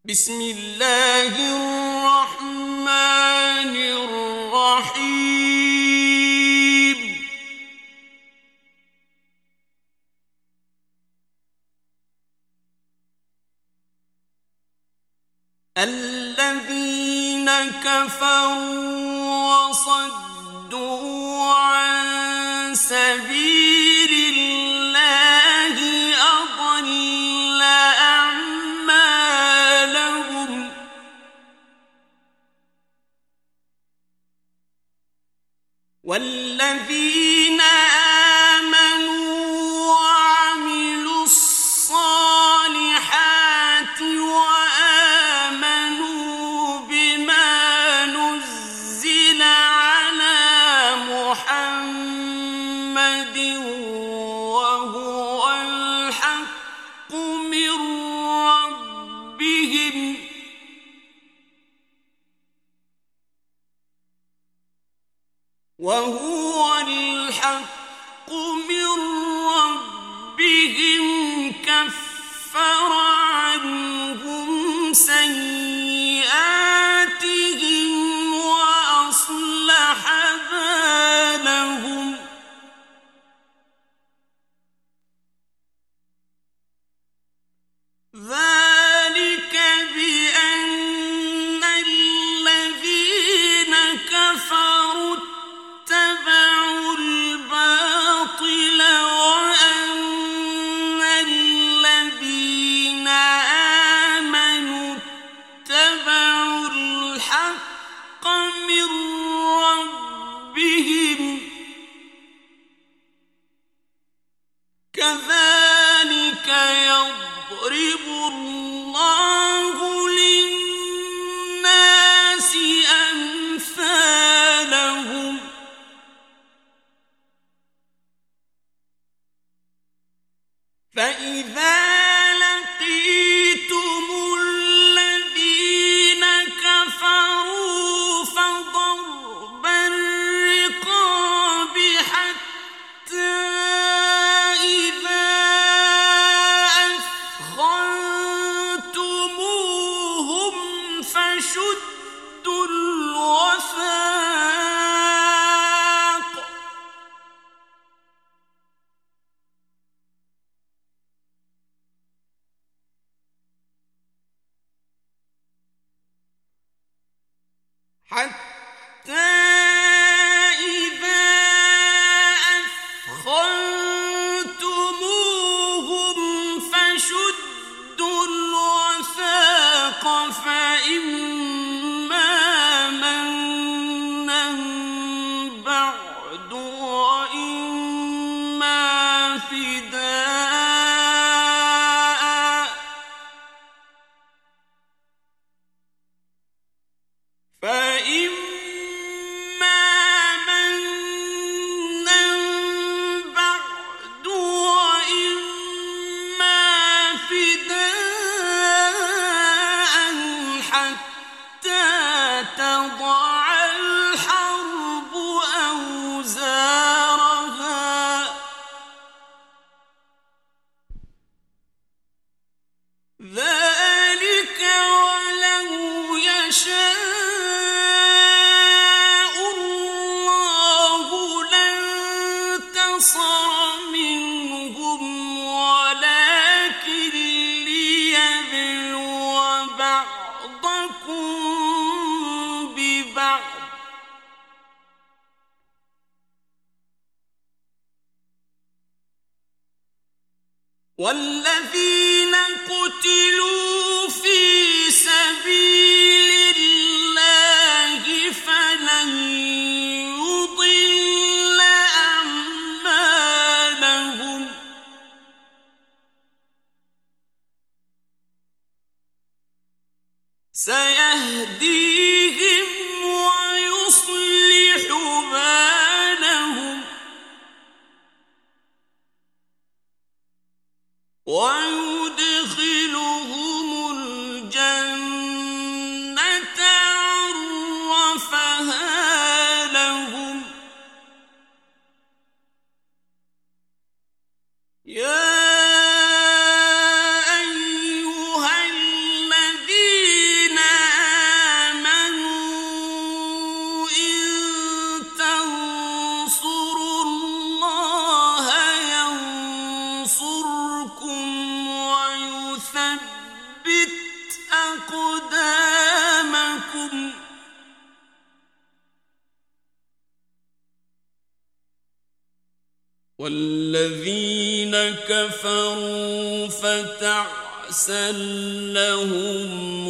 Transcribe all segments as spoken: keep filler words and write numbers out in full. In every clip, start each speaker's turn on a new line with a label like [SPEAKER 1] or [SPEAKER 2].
[SPEAKER 1] بسم الله الرحمن الرحيم. الذين كفروا وصدوا عن سبيل الله أضل أعمالهم والذين آمنوا وعملوا الصالحات وآمنوا بما نزل على محمد وهو الحق من ربهم وهو الحق من ربهم كفر عنهم سيئاتهم وأصلح بالهم ذلك بأن الذين كفروا اتبعوا الباطل وأن الذين آمنوا اتبعوا الحق من ربهم كذلك يضرب الله للناس أمثالهم فإذا لقيتم الذين كفروا فضرب الرقاب حتى إذا أثخنتموهم فشدوا الوثاق حتى إذا أثخنتموهم فشدوا الوثاق فإما منا بعد وإما فداء فإما منا بعد وإما فداء حتى تضع الحرب أوزارها ذلك ولو يشاء الله لانتصر منهم ولكن ليبلو بعضكم ببعض والذين قتلوا في سبيل الله فلن يضل أعمالهم سيهديهم ويصلح بالهم ويدخلهم الجنة عرفها لهم يا أيها الذين والذين كفروا فتعسا لهم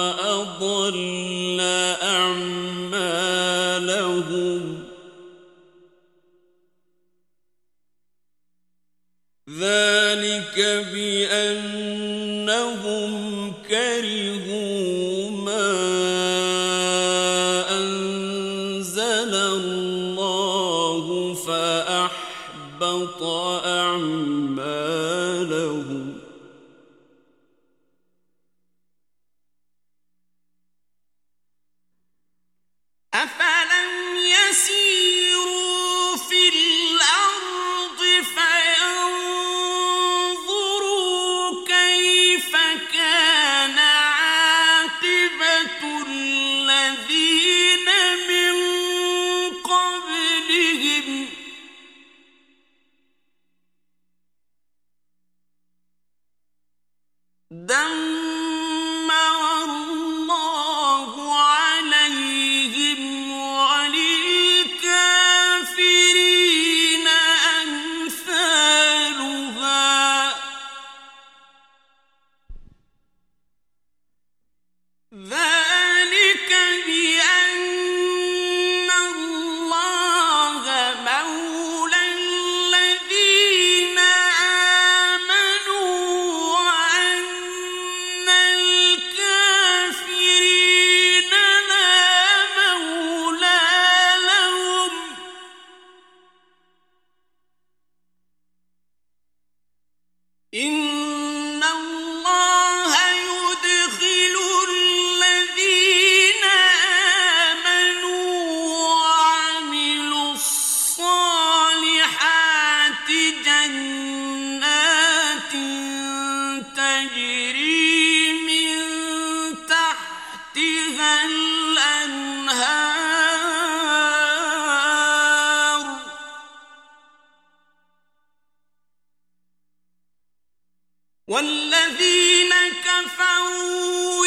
[SPEAKER 1] وأضل أعمالهم ذلك بأنهم كرهوا ما أنزل الله فأحبط أعمالهم أفلم يسيروا في الأرض فينظروا كيف كان عاقبة الذين من قبلهم دمر الله عليهم وللكافرين أمثالها ذلك بأن الله مولى الذين آمنوا وأن الكافرين لا مولى لهم إن الله يدخل الذين آمنوا وعملوا الصالحات جنات تجري من تحتها الأنهار والذين كفروا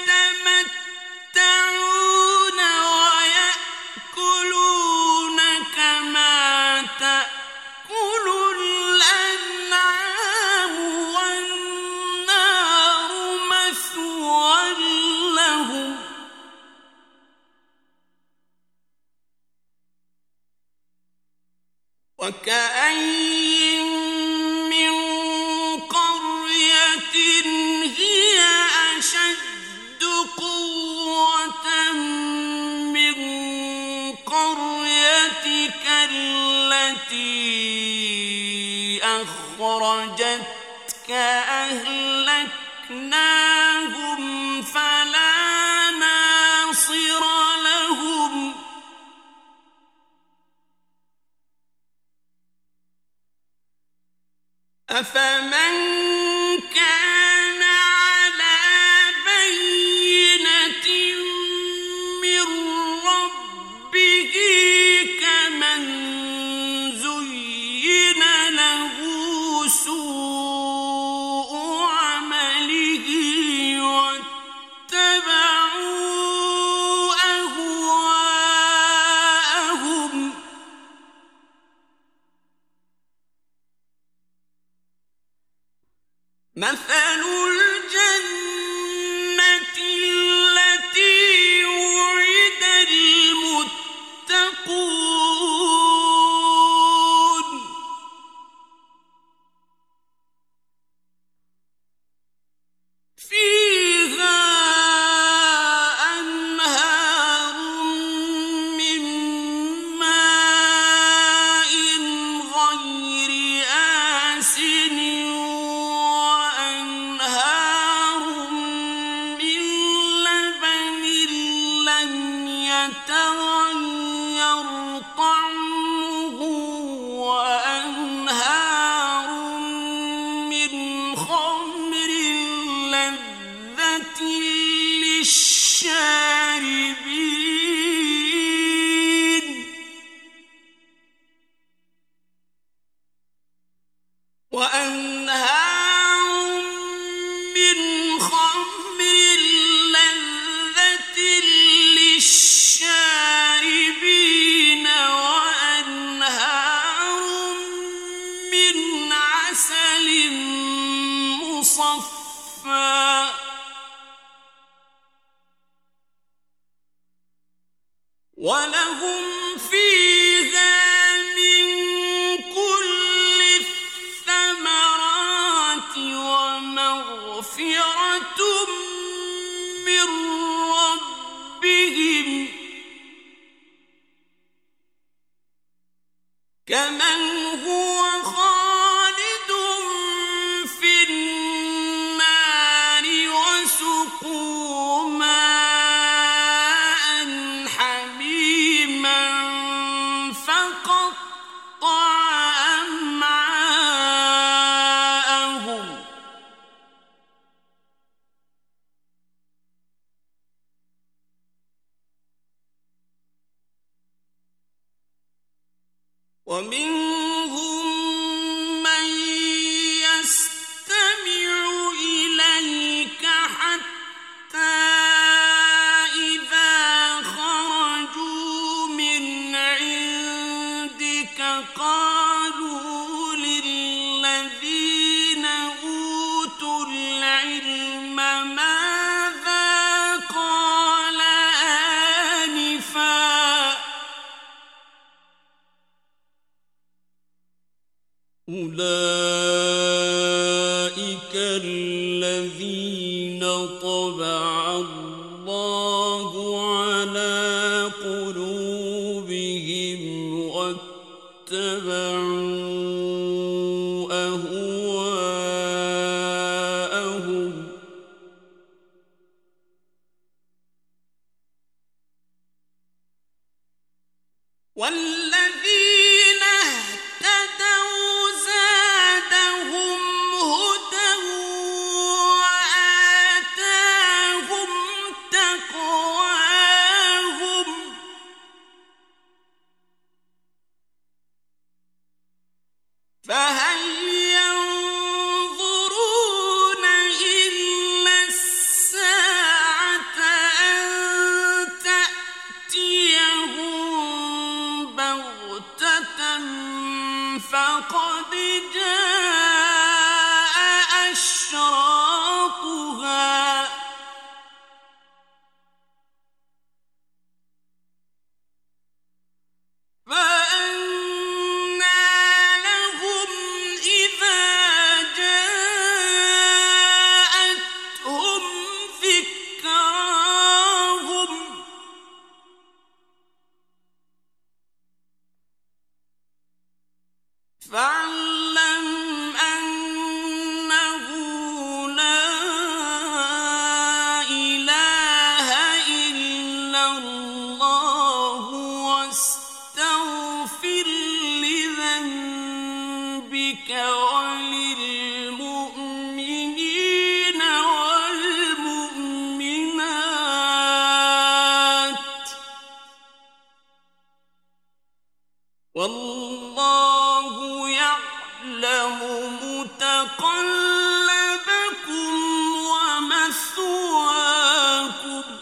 [SPEAKER 1] يتمتعون ويأكلون كما تأكل الأنعام والنار مثوى لهم وكأين من قرية هي أشد قوة من قريتك التي أخرجتك أهلكناهم فلا ناصر لهم أفمن كان على بينة من ربه كمن زين له سوء عمله واتبعوا أهواءهم مثل الجنة التي وعد المتقون فيها أنهار من ماء غير آسن وأنهار وَلَهُمْ فِيهَا مِن كُلِّ الثَّمَرَاتِ وَمَغْفِرَةٌ مِّن رَّبِّهِمْ كَمَنْ هُوَ خَالِدٌ فِي النَّارِ وَسُقُوا مَاءً حَمِيمًا فَقَطَّعَ أَمْعَاءَهُمْ وَمِنْهُم مَّن يَسْتَمِعُ إِلَيْكَ حَتَّىٰ إِذَا خَرَجُوا مِنْ عِندِكَ قَالُوا لِلَّذِينَ أُوتُوا الْعِلْمَ مَاذَا قَالَ آنِفًا ۚ أُولَٰئِكَ الَّذِينَ طَبَعَ اللَّهُ عَلَىٰ قُلُوبِهِمْ وَاتَّبَعُوا أَهْوَاءَهُمْ ۚ وَالَّذِينَ اهْتَدَوْا زَادَهُمْ هُدًى وَآتَاهُمْ تَقْوَاهُمْ ۚ فَهَلْ يَنظُرُونَ إِلَّا السَّاعَةَ أَن تَأْتِيَهُم بَغْتَةً فَقَدْ جَاءَ أَشْرَاطُهَا ۚ فَأَنَّىٰ لَهُمْ إِذَا جَاءَتْهُمْ ذِكْرَاهُمْ ۚ فَاعْلَمْ أَنَّهُ لَا إِلَٰهَ إِلَّا اللَّهُ وَاسْتَغْفِرْ لِذَنبِكَ وَلِلْمُؤْمِنِينَ وَالْمُؤْمِنَاتِ ۗ وَاللَّهُ يَعْلَمُ مُتَقَلَّبَكُمْ وَمَثْوَاكُمْ ۚ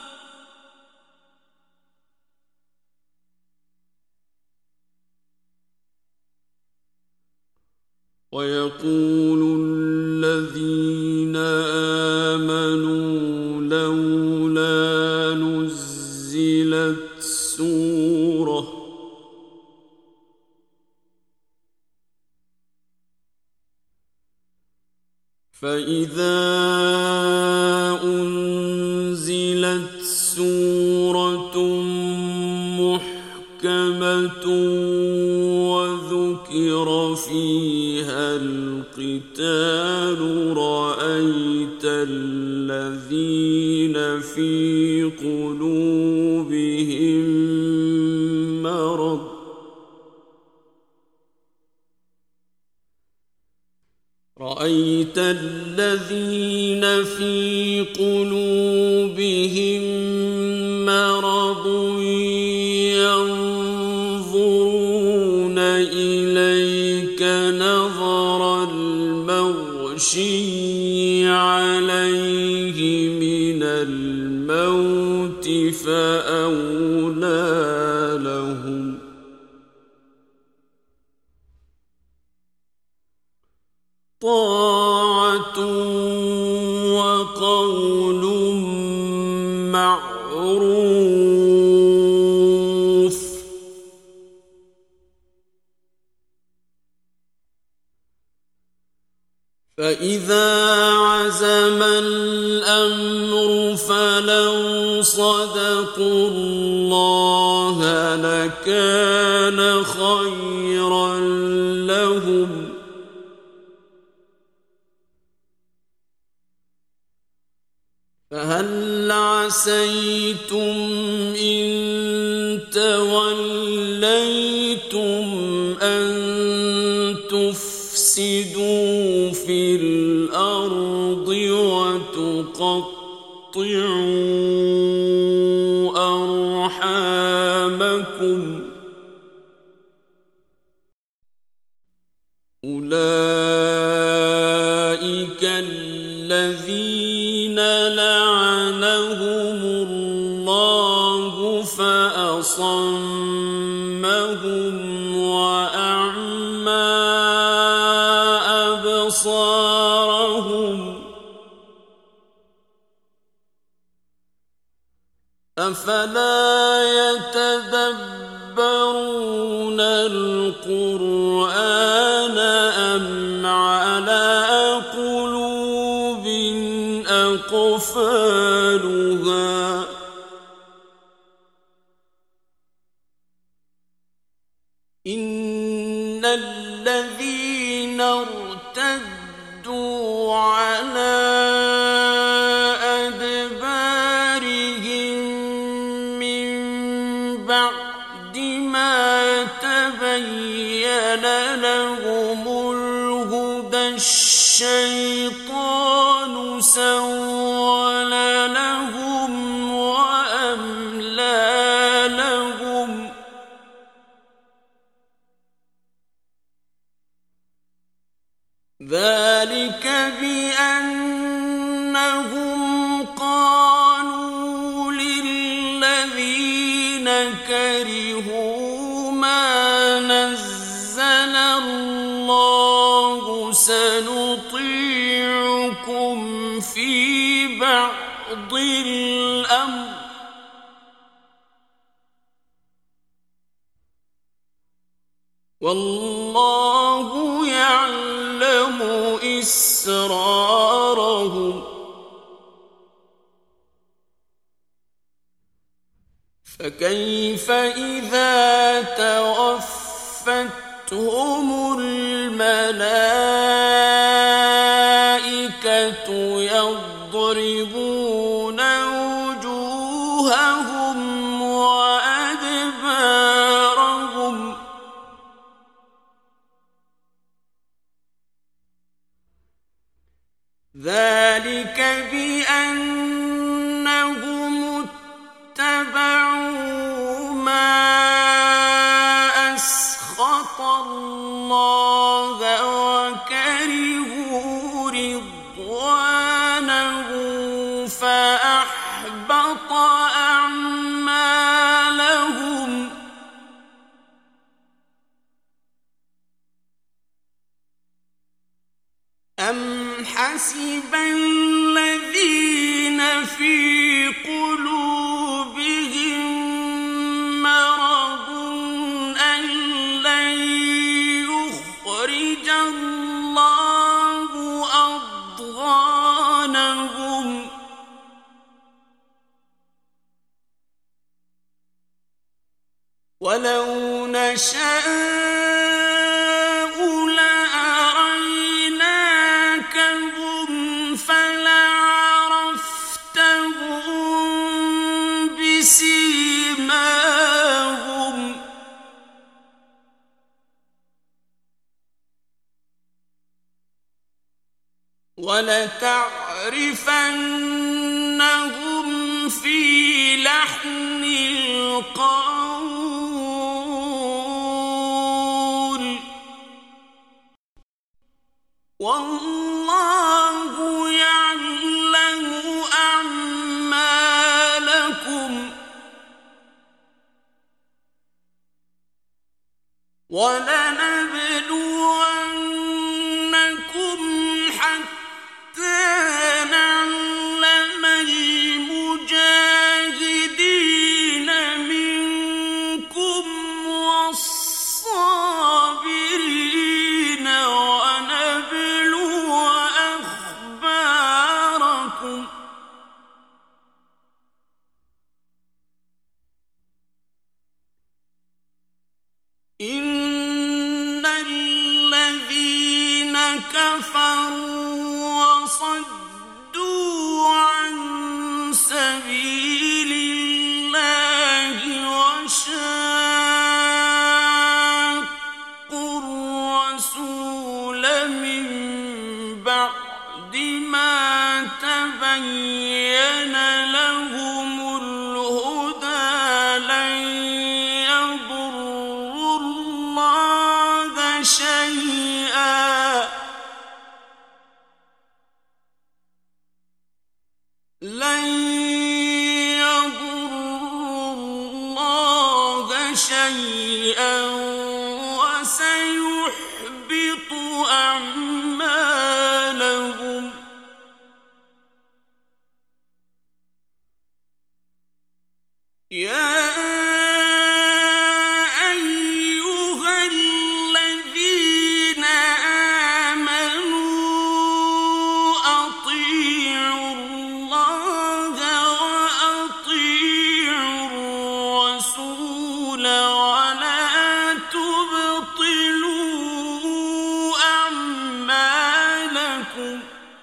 [SPEAKER 1] وَيَقُولُ الَّذِينَ آمَنُوا لَوْلَا نُزِّلَتْ سُورَةٌ فَإِذَا أُنزِلَتْ سُورَةٌ مُحْكَمَةٌ وَذُكِرَ فِيهَا الْقِتَالُ رَأَيْتَ الَّذِينَ فِي قُلُوبِهِم مَّرَضٌ رَأَيْتَ الَّذِينَ فِي قُلُوبِهِم مَّرَضٌ يَنظُرُونَ إِلَيْكَ نَظَرَ الْمَغْشِيِّ عَلَيْهِ مِنَ الْمَوْتِ فَأَوْلَىٰ لَهُمْ ۚ طَاعَةٌ وَقَوْلٌ مَّعْرُوفٌ فإذا عزم الأمر فلو صدقوا الله لكان خيرا لهم فهل عسيتم إن توليتم أن تفسدوا في الأرض وتقطعوا أرحامكم أولئك الذين لعنهم الله فأصمهم وأعمى أبصارهم أفلا يتدبرون القرآن أم على قلوب أقفالها إن الذين ارتدوا على أدبارهم من بعد ما تبين لهم الهدى الشيطان سول لهم وأملى لهم ذلك بأنهم قالوا للذين كرهوا ما نزل الله سنطيعكم في بعض الأمر والله يعلم إسرارهم فكيف إذا توفتهم الملائكة يضربون وجوههم وأدبارهم ذلك بأنهم اتبعوا ما أسخط الله وكرهوا رضوانه فأحبط أعمالهم أم حسب الذين في قلوبهم مرض أن لن يخرج الله أضغانهم ولو نشاء بسيماهم ولتعرفنهم في لحن القول والله يعلم أعمالكم ولنبلونكم حتى نعلم المجاهدين منكم والصابرين ونبلو كفروا وصدوا عن سبيل الله وشاقوا الرسول من بعد ما تبين لهم الهدى لن يضروا الله شيئا لن يضروا الله شيئا وسيحبط أعمالهم يا أيها الذين آمنوا أطيعوا الله وأطيعوا الرسول ولا تبطلوا أعمالكم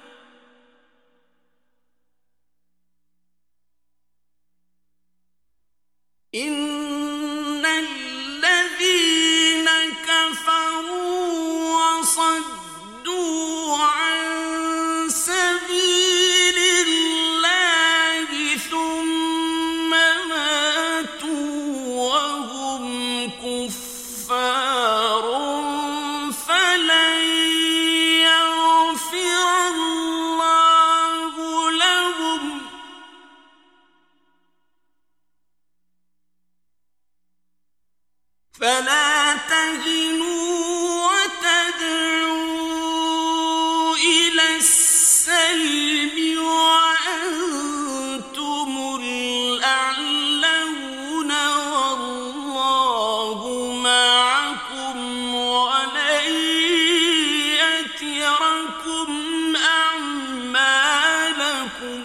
[SPEAKER 1] إن الذين كفروا وصدوا عن سبيل الله ثم ماتوا وهم كفار فلن يغفر الله لهم فلا تهنوا وتدعوا إلى السلم وأنتم الأعلون والله معكم ولن يتركم أعمالكم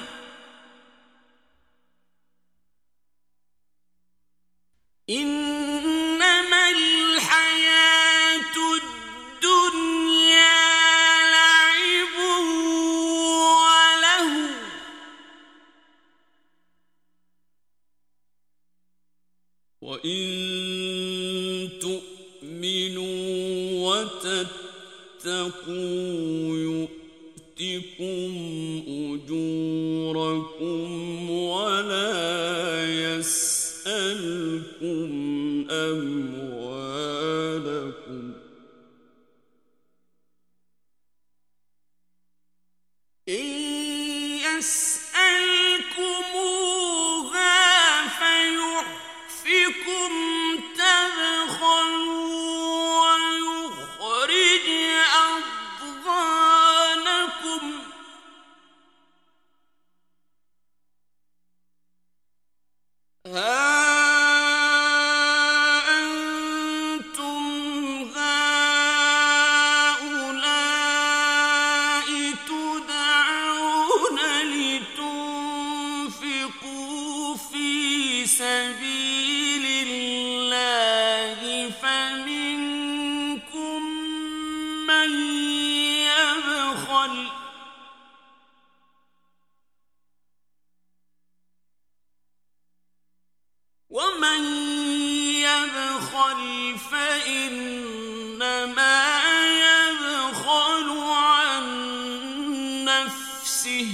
[SPEAKER 1] إنما الحياة الدنيا لعب وله وإن تؤمنوا وتتقوا يؤتكم أجوركم ولا يسألكم أموالكم إن يسألكموها فيحفكم تبخلوا ويخرج أضغانكم ها سبيل الله فمنكم من يبخل ومن يبخل فإنما يبخل عن نفسه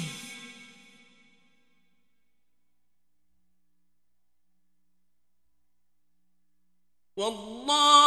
[SPEAKER 1] والله